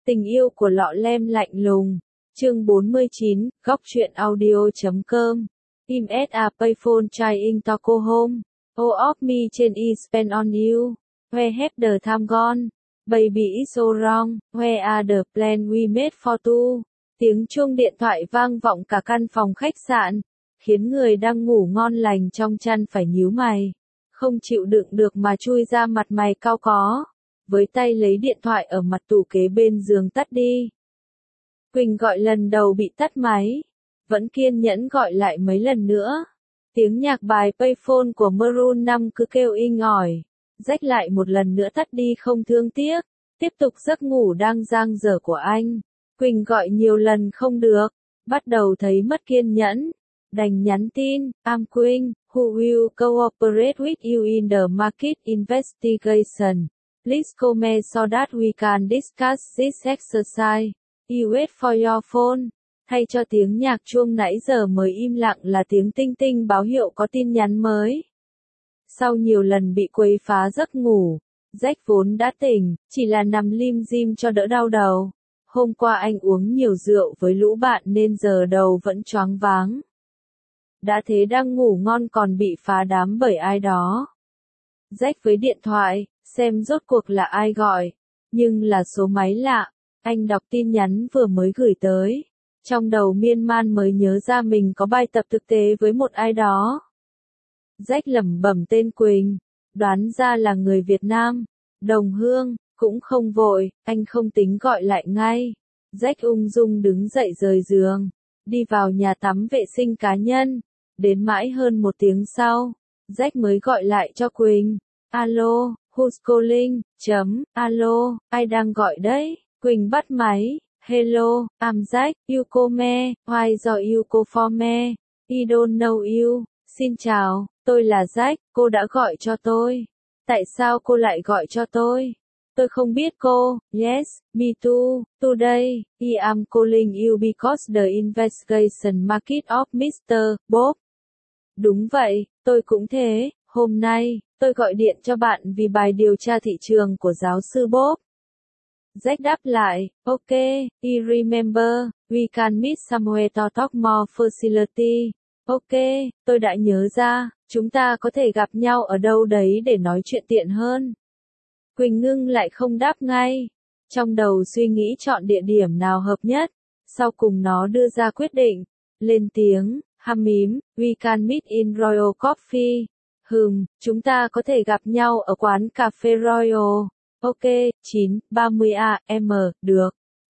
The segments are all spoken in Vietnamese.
Tình yêu của lọ lem lạnh lùng. Chương 49, góc truyện audio.com. Im at a payphone trying to go home. All of me trên e spend on you. Where have the time gone? Baby it's so wrong. Where are the plans we made for two? Tiếng chuông điện thoại vang vọng cả căn phòng khách sạn, khiến người đang ngủ ngon lành trong chăn phải nhíu mày. Không chịu đựng được mà chui ra mặt mày cau có. Với tay lấy điện thoại ở mặt tủ kế bên giường tắt đi. Quỳnh gọi lần đầu bị tắt máy. Vẫn kiên nhẫn gọi lại mấy lần nữa. Tiếng nhạc bài Payphone của Maroon 5 cứ kêu inh ỏi. Rách lại một lần nữa tắt đi không thương tiếc. Tiếp tục giấc ngủ đang dang dở của anh. Quỳnh gọi nhiều lần không được. Bắt đầu thấy mất kiên nhẫn. Đành nhắn tin, I'm Quỳnh, who will cooperate with you in the market investigation. Please comment so that we can discuss this exercise. You wait for your phone. Thay cho tiếng nhạc chuông nãy giờ mới im lặng là tiếng tinh tinh báo hiệu có tin nhắn mới. Sau nhiều lần bị quấy phá giấc ngủ, Jack vốn đã tỉnh, chỉ là nằm lim dim cho đỡ đau đầu. Hôm qua anh uống nhiều rượu với lũ bạn nên giờ đầu vẫn choáng váng. Đã thế đang ngủ ngon còn bị phá đám bởi ai đó. Jack với điện thoại, xem rốt cuộc là ai gọi, nhưng là số máy lạ. Anh đọc tin nhắn vừa mới gửi tới. Trong đầu miên man mới nhớ ra mình có bài tập thực tế với một ai đó. Jack lẩm bẩm tên Quỳnh, đoán ra là người Việt Nam, đồng hương, cũng không vội, anh không tính gọi lại ngay. Jack ung dung đứng dậy rời giường, đi vào nhà tắm vệ sinh cá nhân. Đến mãi hơn một tiếng sau, Jack mới gọi lại cho Quỳnh. Alo, who's calling? Alo, ai đang gọi đấy? Quỳnh bắt máy. Hello, I'm Jack, you call me, why do you call for me? I don't know you. Xin chào, tôi là Jack, cô đã gọi cho tôi. Tại sao cô lại gọi cho tôi? Tôi không biết cô. Yes, me too. Today, I am calling you because the investigation market of Mr. Bob. Đúng vậy, tôi cũng thế. Hôm nay, tôi gọi điện cho bạn vì bài điều tra thị trường của giáo sư Bob. Jack đáp lại, ok, I remember, we can meet somewhere to talk more facility. Ok, tôi đã nhớ ra, chúng ta có thể gặp nhau ở đâu đấy để nói chuyện tiện hơn. Quỳnh ngưng lại không đáp ngay. Trong đầu suy nghĩ chọn địa điểm nào hợp nhất. Sau cùng nó đưa ra quyết định. Lên tiếng, hăm mím, we can meet in Royal Coffee. Chúng ta có thể gặp nhau ở quán cà phê Royal. Ok, 9:30 AM, được.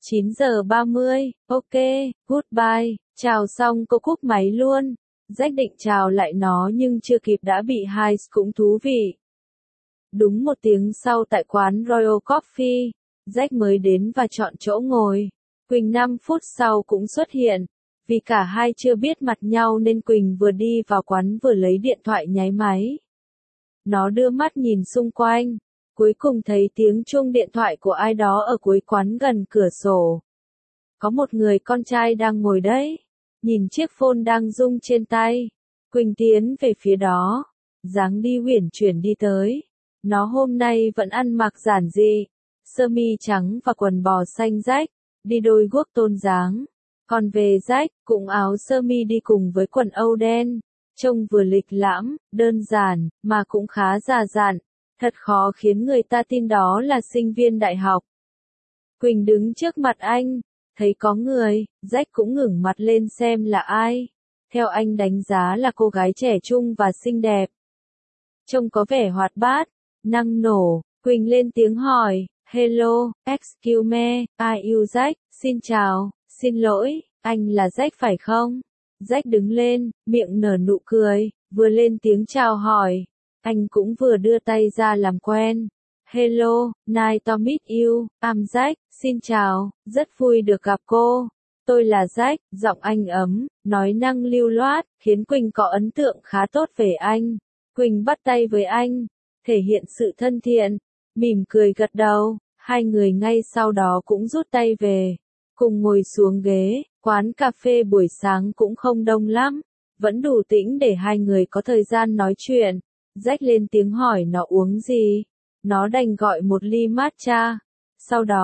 9:30, ok, goodbye. Chào xong cô cúp máy luôn. Jack định chào lại nó nhưng chưa kịp đã bị Hayes cũng thú vị. Đúng một tiếng sau tại quán Royal Coffee, Jack mới đến và chọn chỗ ngồi. Quỳnh 5 phút sau cũng xuất hiện. Vì cả hai chưa biết mặt nhau nên Quỳnh vừa đi vào quán vừa lấy điện thoại nháy máy. Nó đưa mắt nhìn xung quanh. Cuối cùng thấy tiếng chuông điện thoại của ai đó ở cuối quán gần cửa sổ. Có một người con trai đang ngồi đấy. Nhìn chiếc phone đang rung trên tay. Quỳnh tiến về phía đó. Dáng đi uyển chuyển đi tới. Nó hôm nay vẫn ăn mặc giản dị. Sơ mi trắng và quần bò xanh rách. Đi đôi guốc tôn dáng. Còn về Jack, cũng áo sơ mi đi cùng với quần âu đen. Trông vừa lịch lãm, đơn giản, mà cũng khá già dặn. Thật khó khiến người ta tin đó là sinh viên đại học. Quỳnh đứng trước mặt anh, thấy có người, Jack cũng ngẩng mặt lên xem là ai. Theo anh đánh giá là cô gái trẻ trung và xinh đẹp. Trông có vẻ hoạt bát, năng nổ, Quỳnh lên tiếng hỏi, hello, excuse me, are you Jack? Xin chào, xin lỗi, anh là Jack phải không? Jack đứng lên, miệng nở nụ cười, vừa lên tiếng chào hỏi. Anh cũng vừa đưa tay ra làm quen. Hello, nice to meet you, I'm Jack, xin chào, rất vui được gặp cô. Tôi là Jack, giọng anh ấm, nói năng lưu loát, khiến Quỳnh có ấn tượng khá tốt về anh. Quỳnh bắt tay với anh, thể hiện sự thân thiện, mỉm cười gật đầu, hai người ngay sau đó cũng rút tay về. Cùng ngồi xuống ghế, quán cà phê buổi sáng cũng không đông lắm, vẫn đủ tĩnh để hai người có thời gian nói chuyện. Jack lên tiếng hỏi nó uống gì. Nó đành gọi một ly matcha. Sau đó,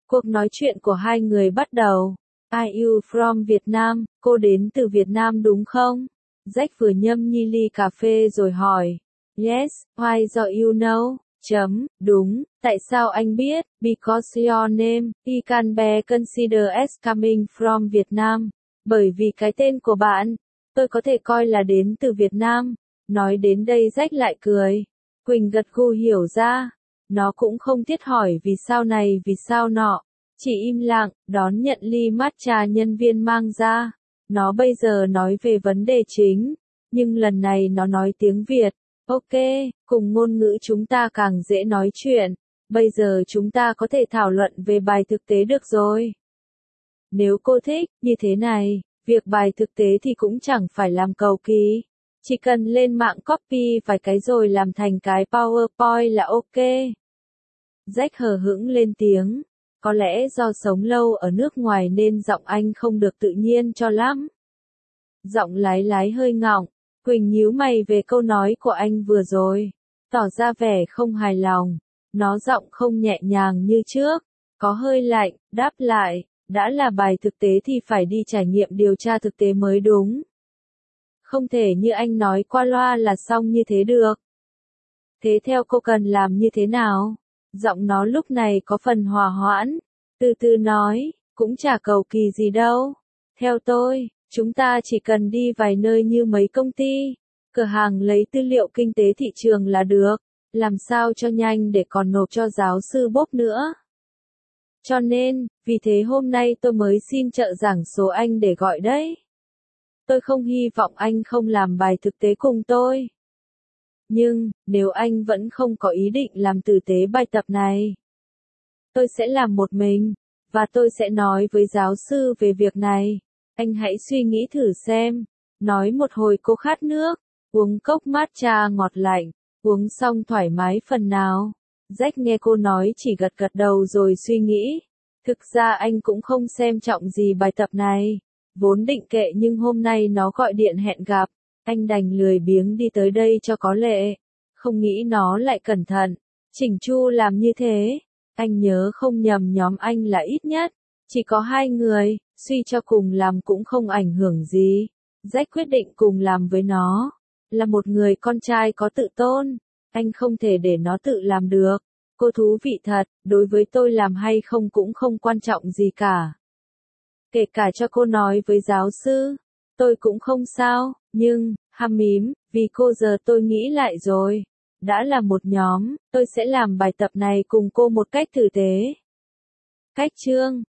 Cuộc nói chuyện của hai người bắt đầu. Are you from Vietnam? Cô đến từ Việt Nam đúng không? Jack vừa nhâm nhi ly cà phê rồi hỏi. Yes, why do you know? Đúng, tại sao anh biết? Because your name, he can be considered as coming from Vietnam. Bởi vì cái tên của bạn, tôi có thể coi là đến từ Việt Nam. Nói đến đây Jack lại cười. Quỳnh gật gù hiểu ra. Nó cũng không thiết hỏi vì sao này vì sao nọ. Chỉ im lặng, đón nhận ly matcha nhân viên mang ra. Nó bây giờ nói về vấn đề chính, nhưng lần này nó nói tiếng Việt. Ok, cùng ngôn ngữ chúng ta càng dễ nói chuyện. Bây giờ chúng ta có thể thảo luận về bài thực tế được rồi. Nếu cô thích, như thế này, việc bài thực tế thì cũng chẳng phải làm cầu kỳ. Chỉ cần lên mạng copy vài cái rồi làm thành cái PowerPoint là ok. Jack hờ hững lên tiếng. Có lẽ do sống lâu ở nước ngoài nên giọng anh không được tự nhiên cho lắm. Giọng lái lái hơi ngọng. Quỳnh nhíu mày về câu nói của anh vừa rồi. Tỏ ra vẻ không hài lòng. Nó giọng không nhẹ nhàng như trước. Có hơi lạnh, đáp lại. Đã là bài thực tế thì phải đi trải nghiệm điều tra thực tế mới đúng. Không thể như anh nói qua loa là xong như thế được. Thế theo cô cần làm như thế nào? Giọng nó lúc này có phần hòa hoãn. Từ từ nói, cũng chả cầu kỳ gì đâu. Theo tôi, chúng ta chỉ cần đi vài nơi như mấy công ty, cửa hàng lấy tư liệu kinh tế thị trường là được. Làm sao cho nhanh để còn nộp cho giáo sư Bob nữa. Cho nên, vì thế hôm nay tôi mới xin trợ giảng số anh để gọi đấy. Tôi không hy vọng anh không làm bài thực tế cùng tôi. Nhưng, nếu anh vẫn không có ý định làm tử tế bài tập này, tôi sẽ làm một mình, và tôi sẽ nói với giáo sư về việc này. Anh hãy suy nghĩ thử xem. Nói một hồi cô khát nước, uống cốc matcha ngọt lạnh, uống xong thoải mái phần nào. Jack nghe cô nói chỉ gật gật đầu rồi suy nghĩ. Thực ra anh cũng không xem trọng gì bài tập này. Vốn định kệ nhưng hôm nay nó gọi điện hẹn gặp. Anh đành lười biếng đi tới đây cho có lệ. Không nghĩ nó lại cẩn thận, chỉnh chu làm như thế. Anh nhớ không nhầm nhóm anh là ít nhất chỉ có 2 người, suy cho cùng làm cũng không ảnh hưởng gì. Jack quyết định cùng làm với nó. Là một người con trai có tự tôn, anh không thể để nó tự làm được. Cô thú vị thật, đối với tôi làm hay không cũng không quan trọng gì cả. Kể cả cho cô nói với giáo sư, tôi cũng không sao, nhưng, hăm mím, vì cô giờ tôi nghĩ lại rồi. Đã là một nhóm, tôi sẽ làm bài tập này cùng cô một cách tử tế. Cách chương